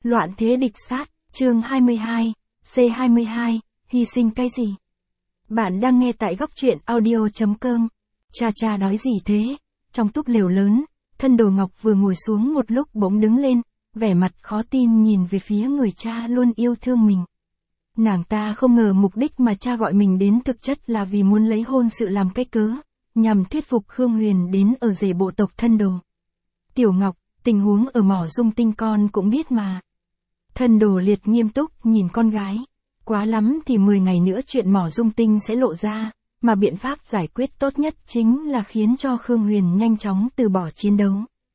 Loạn thế địch sát, chương 22, C22, hy sinh cái gì? Bạn đang nghe tại góc truyện audio.com. Cha nói gì thế? Trong túp lều lớn, thân Đồ Ngọc vừa ngồi xuống một lúc bỗng đứng lên, vẻ mặt khó tin nhìn về phía người cha luôn yêu thương mình. Nàng ta không ngờ mục đích mà cha gọi mình đến thực chất là vì muốn lấy hôn sự làm cái cớ, nhằm thuyết phục Khương Huyền đến ở rể bộ tộc thân Đồ. Tiểu Ngọc, tình huống ở mỏ dung tinh con cũng biết mà. Thân Đồ Liệt nghiêm túc nhìn con gái. Quá lắm thì 10 ngày nữa chuyện mỏ dung tinh sẽ lộ ra, mà biện pháp giải quyết tốt nhất chính là khiến cho Khương Huyền nhanh chóng từ bỏ chiến đấu.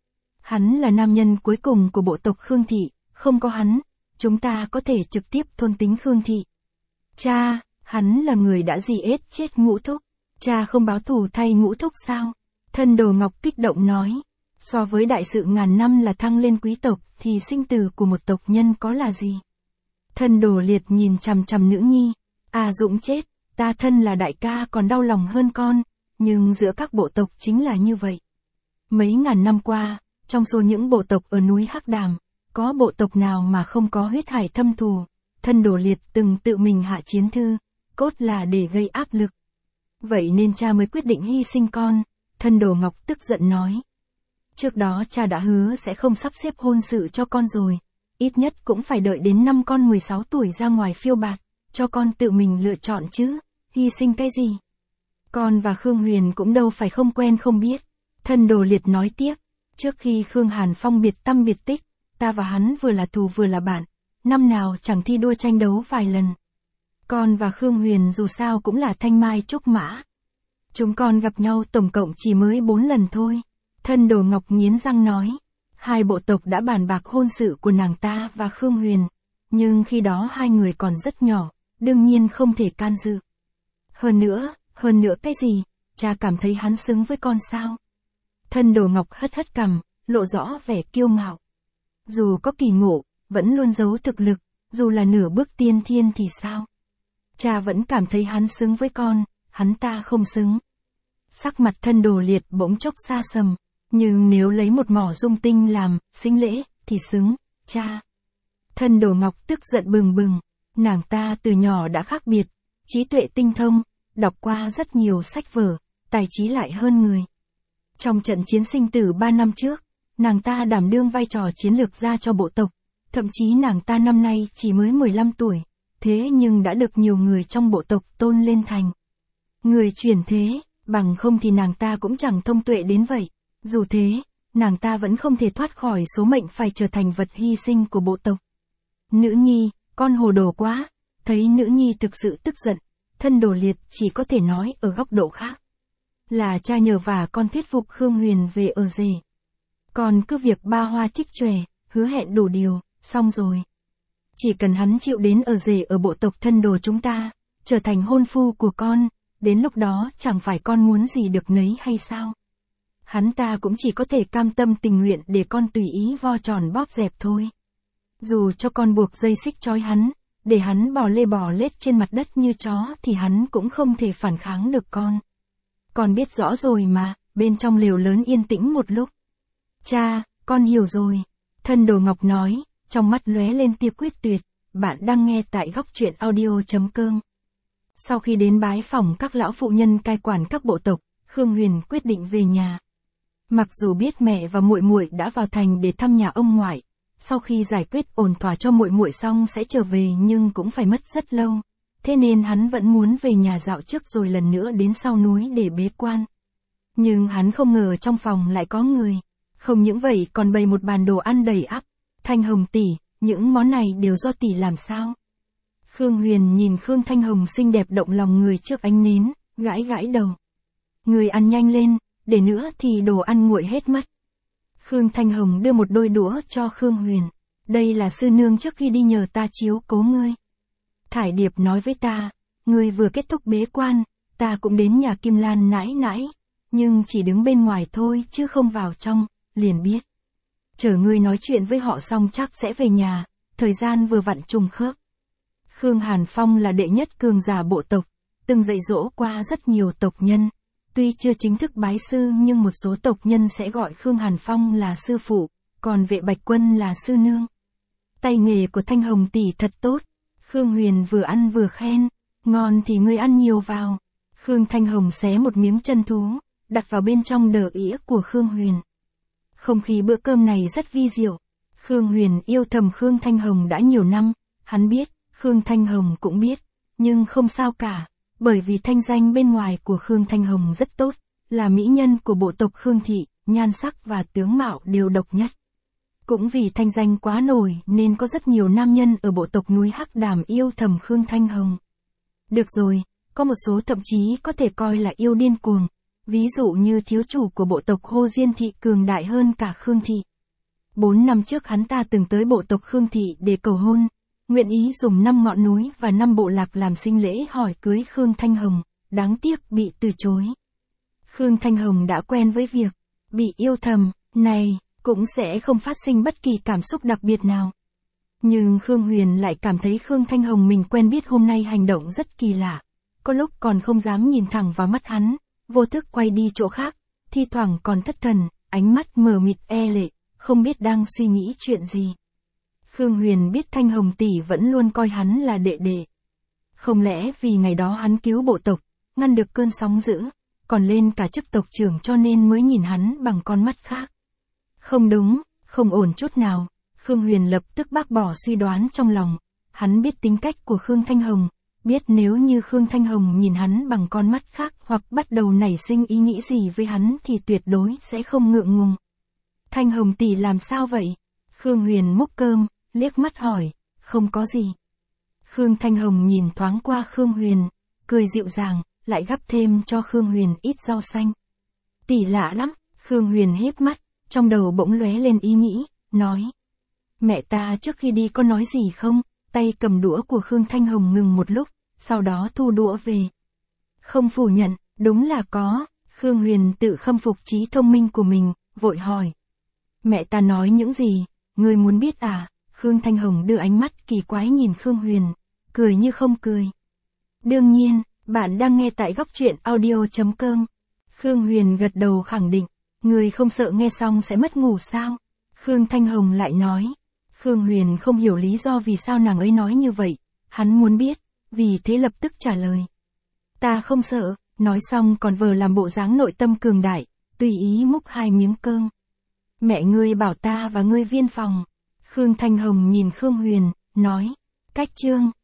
Hắn là nam nhân cuối cùng của bộ tộc Khương Thị, không có hắn, chúng ta có thể trực tiếp thôn tính Khương Thị. Cha, hắn là người đã chết Ngũ Thúc, cha không báo thù thay Ngũ Thúc sao? Thân Đồ Ngọc kích động nói, so với đại sự ngàn năm là thăng lên quý tộc thì sinh tử của một tộc nhân có là gì? Thân Đồ Liệt nhìn chằm chằm nữ nhi, Dũng chết, ta thân là đại ca còn đau lòng hơn con, nhưng giữa các bộ tộc chính là như vậy. Mấy ngàn năm qua, trong số những bộ tộc ở núi Hắc Đàm, có bộ tộc nào mà không có huyết hải thâm thù? Thân Đồ Liệt từng tự mình hạ chiến thư, cốt là để gây áp lực. Vậy nên cha mới quyết định hy sinh con, Thân Đồ Ngọc tức giận nói. Trước đó cha đã hứa sẽ không sắp xếp hôn sự cho con rồi, ít nhất cũng phải đợi đến năm con 16 tuổi ra ngoài phiêu bạt, cho con tự mình lựa chọn chứ, hy sinh cái gì? Con và Khương Huyền cũng đâu phải không quen không biết. Thân Đồ Liệt nói tiếp, trước khi Khương Hàn Phong biệt tăm biệt tích, ta và hắn vừa là thù vừa là bạn, năm nào chẳng thi đua tranh đấu vài lần. Con và Khương Huyền dù sao cũng là thanh mai trúc mã. Chúng con gặp nhau tổng cộng chỉ mới 4 lần thôi. Thân Đồ Ngọc nghiến răng nói, hai bộ tộc đã bàn bạc hôn sự của nàng ta và Khương Huyền, nhưng khi đó hai người còn rất nhỏ, đương nhiên không thể can dự. Hơn nữa cái gì, cha cảm thấy hắn xứng với con sao? Thân Đồ Ngọc hất cằm, lộ rõ vẻ kiêu ngạo. Dù có kỳ ngộ, vẫn luôn giấu thực lực, dù là nửa bước tiên thiên thì sao? Cha vẫn cảm thấy hắn xứng với con, hắn ta không xứng. Sắc mặt Thân Đồ Liệt bỗng chốc xa sầm, nhưng nếu lấy một mỏ dung tinh làm sính lễ thì xứng, cha. Thân Đồ Ngọc tức giận bừng bừng, nàng ta từ nhỏ đã khác biệt, trí tuệ tinh thông, đọc qua rất nhiều sách vở, tài trí lại hơn người. Trong trận chiến sinh tử 3 năm trước, nàng ta đảm đương vai trò chiến lược gia cho bộ tộc, thậm chí nàng ta năm nay chỉ mới 15 tuổi, thế nhưng đã được nhiều người trong bộ tộc tôn lên thành người chuyển thế, bằng không thì nàng ta cũng chẳng thông tuệ đến vậy. Dù thế, nàng ta vẫn không thể thoát khỏi số mệnh phải trở thành vật hy sinh của bộ tộc. Nữ nhi, con hồ đồ quá. Thấy nữ nhi thực sự tức giận, Thân Đồ Liệt chỉ có thể nói ở góc độ khác. Là cha nhờ vả con thuyết phục Khương Huyền về ở rể. Còn cứ việc ba hoa trích chòe, hứa hẹn đủ điều, xong rồi. Chỉ cần hắn chịu đến ở rể ở bộ tộc Thân Đồ chúng ta, trở thành hôn phu của con, đến lúc đó chẳng phải con muốn gì được nấy hay sao? Hắn ta cũng chỉ có thể cam tâm tình nguyện để con tùy ý vo tròn bóp dẹp thôi. Dù cho con buộc dây xích trói hắn, để hắn bò lê bò lết trên mặt đất như chó thì hắn cũng không thể phản kháng được con. Con biết rõ rồi mà. Bên trong lều lớn yên tĩnh một lúc. Cha, con hiểu rồi. Thân Đồ Ngọc nói, trong mắt lóe lên tia quyết tuyệt. Bạn đang nghe tại góc truyện audio.com. Sau khi đến bái phỏng các lão phụ nhân cai quản các bộ tộc, Khương Huyền quyết định về nhà. Mặc dù biết mẹ và muội muội đã vào thành để thăm nhà ông ngoại, sau khi giải quyết ổn thỏa cho muội muội xong sẽ trở về nhưng cũng phải mất rất lâu, thế nên hắn vẫn muốn về nhà dạo trước rồi lần nữa đến sau núi để bế quan. Nhưng hắn không ngờ trong phòng lại có người, không những vậy còn bày một bàn đồ ăn đầy ắp. Thanh Hồng tỷ, những món này đều do tỷ làm sao? Khương Huyền nhìn Khương Thanh Hồng xinh đẹp động lòng người trước ánh nến, gãi đầu. Người ăn nhanh lên, để nữa thì đồ ăn nguội hết mất. Khương Thanh Hồng đưa một đôi đũa cho Khương Huyền. Đây là sư nương trước khi đi nhờ ta chiếu cố ngươi. Thải Điệp nói với ta, ngươi vừa kết thúc bế quan, ta cũng đến nhà Kim Lan nãi, nhưng chỉ đứng bên ngoài thôi chứ không vào trong, liền biết. Chờ ngươi nói chuyện với họ xong chắc sẽ về nhà, thời gian vừa vặn trùng khớp. Khương Hàn Phong là đệ nhất cường giả bộ tộc, từng dạy dỗ qua rất nhiều tộc nhân. Tuy chưa chính thức bái sư nhưng một số tộc nhân sẽ gọi Khương Hàn Phong là sư phụ, còn Vệ Bạch Quân là sư nương. Tay nghề của Thanh Hồng tỷ thật tốt. Khương Huyền vừa ăn vừa khen. Ngon thì ngươi ăn nhiều vào. Khương Thanh Hồng xé một miếng chân thú, đặt vào bên trong đờ ĩa của Khương Huyền. Không khí bữa cơm này rất vi diệu. Khương Huyền yêu thầm Khương Thanh Hồng đã nhiều năm, hắn biết, Khương Thanh Hồng cũng biết, nhưng không sao cả, bởi vì thanh danh bên ngoài của Khương Thanh Hồng rất tốt, là mỹ nhân của bộ tộc Khương Thị, nhan sắc và tướng mạo đều độc nhất. Cũng vì thanh danh quá nổi nên có rất nhiều nam nhân ở bộ tộc núi Hắc Đàm yêu thầm Khương Thanh Hồng. Được rồi, có một số thậm chí có thể coi là yêu điên cuồng, ví dụ như thiếu chủ của bộ tộc Hồ Diên Thị cường đại hơn cả Khương Thị. 4 năm trước hắn ta từng tới bộ tộc Khương Thị để cầu hôn, nguyện ý dùng 5 ngọn núi và 5 bộ lạc làm sinh lễ hỏi cưới Khương Thanh Hồng, đáng tiếc bị từ chối. Khương Thanh Hồng đã quen với việc bị yêu thầm, này, cũng sẽ không phát sinh bất kỳ cảm xúc đặc biệt nào. Nhưng Khương Huyền lại cảm thấy Khương Thanh Hồng mình quen biết hôm nay hành động rất kỳ lạ, có lúc còn không dám nhìn thẳng vào mắt hắn, vô thức quay đi chỗ khác, thi thoảng còn thất thần, ánh mắt mờ mịt e lệ, không biết đang suy nghĩ chuyện gì. Khương Huyền biết Thanh Hồng tỷ vẫn luôn coi hắn là đệ đệ. Không lẽ vì ngày đó hắn cứu bộ tộc, ngăn được cơn sóng dữ, còn lên cả chức tộc trưởng cho nên mới nhìn hắn bằng con mắt khác. Không đúng, không ổn chút nào. Khương Huyền lập tức bác bỏ suy đoán trong lòng. Hắn biết tính cách của Khương Thanh Hồng, biết nếu như Khương Thanh Hồng nhìn hắn bằng con mắt khác hoặc bắt đầu nảy sinh ý nghĩ gì với hắn thì tuyệt đối sẽ không ngượng ngùng. Thanh Hồng tỷ làm sao vậy? Khương Huyền múc cơm, liếc mắt hỏi, không có gì. Khương Thanh Hồng nhìn thoáng qua Khương Huyền, cười dịu dàng, lại gắp thêm cho Khương Huyền ít rau xanh. Tỷ lạ lắm, Khương Huyền híp mắt, trong đầu bỗng lóe lên ý nghĩ, nói. Mẹ ta trước khi đi có nói gì không? Tay cầm đũa của Khương Thanh Hồng ngừng một lúc, sau đó thu đũa về. Không phủ nhận, đúng là có. Khương Huyền tự khâm phục trí thông minh của mình, vội hỏi. Mẹ ta nói những gì, ngươi muốn biết à? Khương Thanh Hồng đưa ánh mắt kỳ quái nhìn Khương Huyền, cười như không cười. Đương nhiên, bạn đang nghe tại góc truyện audio.com. Khương Huyền gật đầu khẳng định, ngươi không sợ nghe xong sẽ mất ngủ sao? Khương Thanh Hồng lại nói. Khương Huyền không hiểu lý do vì sao nàng ấy nói như vậy, hắn muốn biết, vì thế lập tức trả lời. Ta không sợ, nói xong còn vờ làm bộ dáng nội tâm cường đại, tùy ý múc 2 miếng cơm. Mẹ ngươi bảo ta và ngươi viên phòng. Khương Thanh Hồng nhìn Khương Huyền, nói, cách chương.